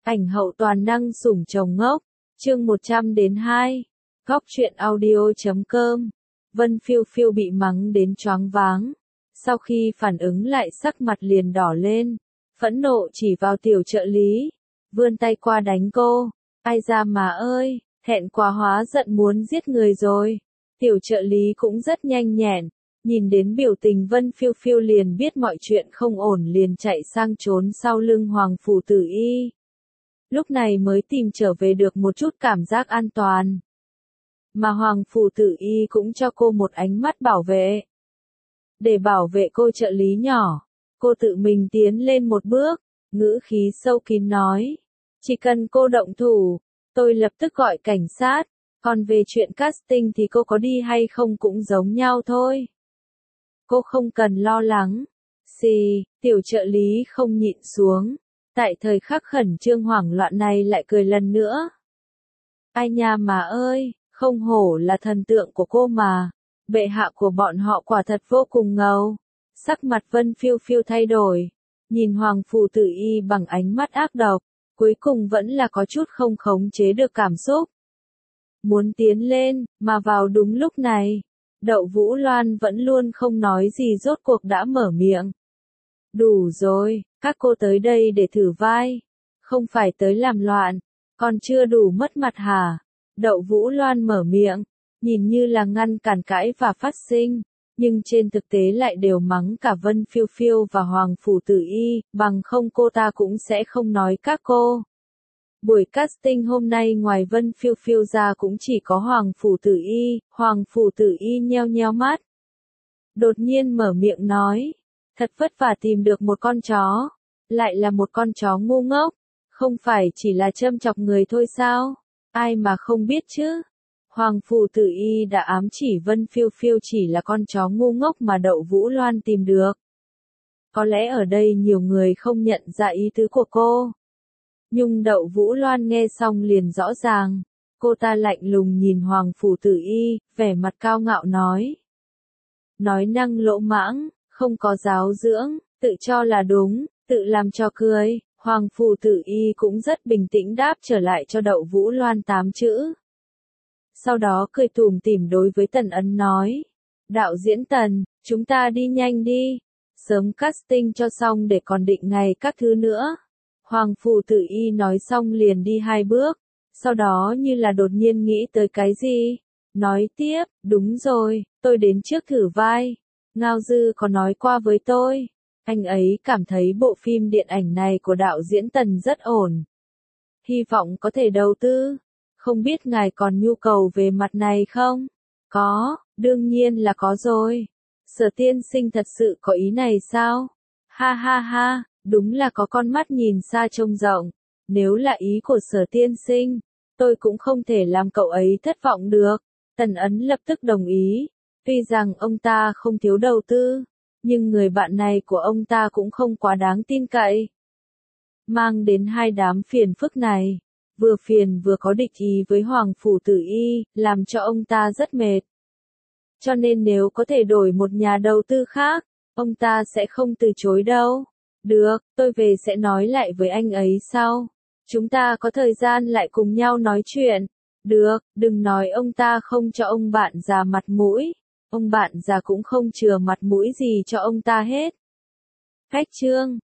Ảnh hậu toàn năng sủng chồng ngốc, chương 100-2, góc truyện audio.com. Vân Phiêu Phiêu bị mắng đến choáng váng. Sau khi phản ứng lại sắc mặt liền đỏ lên, phẫn nộ chỉ vào tiểu trợ lý, vươn tay qua đánh cô. Ai ra mà ơi, thẹn quá hóa giận muốn giết người rồi. Tiểu trợ lý cũng rất nhanh nhẹn, nhìn đến biểu tình Vân Phiêu Phiêu liền biết mọi chuyện không ổn liền chạy sang trốn sau lưng Hoàng Phủ Tử Y. Lúc này mới tìm trở về được một chút cảm giác an toàn. Mà Hoàng Phủ Tử Y cũng cho cô một ánh mắt bảo vệ. Để bảo vệ cô trợ lý nhỏ, cô tự mình tiến lên một bước, ngữ khí sâu kín nói. Chỉ cần cô động thủ, tôi lập tức gọi cảnh sát, còn về chuyện casting thì cô có đi hay không cũng giống nhau thôi. Cô không cần lo lắng. Xì, tiểu trợ lý không nhịn xuống. Tại thời khắc khẩn trương hoảng loạn này lại cười lần nữa. Ai nha mà ơi, không hổ là thần tượng của cô mà. Bệ hạ của bọn họ quả thật vô cùng ngầu. Sắc mặt Vân Phiêu Phiêu thay đổi. Nhìn Hoàng Phủ Tử Y bằng ánh mắt ác độc. Cuối cùng vẫn là có chút không khống chế được cảm xúc. Muốn tiến lên, mà vào đúng lúc này. Đậu Vũ Loan vẫn luôn không nói gì rốt cuộc đã mở miệng. Đủ rồi, các cô tới đây để thử vai. Không phải tới làm loạn, còn chưa đủ mất mặt hả? Đậu Vũ Loan mở miệng, nhìn như là ngăn cản cãi và phát sinh, nhưng trên thực tế lại đều mắng cả Vân Phiêu Phiêu và Hoàng Phủ Tử Y, bằng không cô ta cũng sẽ không nói các cô. Buổi casting hôm nay ngoài Vân Phiêu Phiêu ra cũng chỉ có Hoàng Phủ Tử Y, Hoàng Phủ Tử Y nheo nheo mắt. Đột nhiên mở miệng nói, thật vất vả tìm được một con chó, lại là một con chó ngu ngốc, không phải chỉ là châm chọc người thôi sao, ai mà không biết chứ. Hoàng Phủ Tử Y đã ám chỉ Vân Phiêu Phiêu chỉ là con chó ngu ngốc mà Đậu Vũ Loan tìm được. Có lẽ ở đây nhiều người không nhận ra ý tứ của cô. Nhưng Đậu Vũ Loan nghe xong liền rõ ràng, cô ta lạnh lùng nhìn Hoàng Phủ Tử Y, vẻ mặt cao ngạo nói. Nói năng lỗ mãng, không có giáo dưỡng, tự cho là đúng, tự làm cho cười, Hoàng Phủ Tử Y cũng rất bình tĩnh đáp trở lại cho Đậu Vũ Loan 8 chữ. Sau đó cười tủm tỉm đối với Tần Ấn nói, đạo diễn Tần, chúng ta đi nhanh đi, sớm casting cho xong để còn định ngày các thứ nữa. Hoàng Phủ Tử Y nói xong liền đi 2 bước, sau đó như là đột nhiên nghĩ tới cái gì, nói tiếp, đúng rồi, tôi đến trước thử vai, Ngao Dư có nói qua với tôi, anh ấy cảm thấy bộ phim điện ảnh này của đạo diễn Tần rất ổn. Hy vọng có thể đầu tư, không biết ngài còn nhu cầu về mặt này không? Có, đương nhiên là có rồi. Sở tiên sinh thật sự có ý này sao? Ha ha ha. Đúng là có con mắt nhìn xa trông rộng, nếu là ý của Sở tiên sinh, tôi cũng không thể làm cậu ấy thất vọng được. Tần Ấn lập tức đồng ý, tuy rằng ông ta không thiếu đầu tư, nhưng người bạn này của ông ta cũng không quá đáng tin cậy. Mang đến 2 đám phiền phức này, vừa phiền vừa có địch ý với Hoàng Phủ Tử Y, làm cho ông ta rất mệt. Cho nên nếu có thể đổi một nhà đầu tư khác, ông ta sẽ không từ chối đâu. Được, tôi về sẽ nói lại với anh ấy sau. Chúng ta có thời gian lại cùng nhau nói chuyện. Được, đừng nói ông ta không cho ông bạn già mặt mũi. Ông bạn già cũng không chừa mặt mũi gì cho ông ta hết. Khách trương,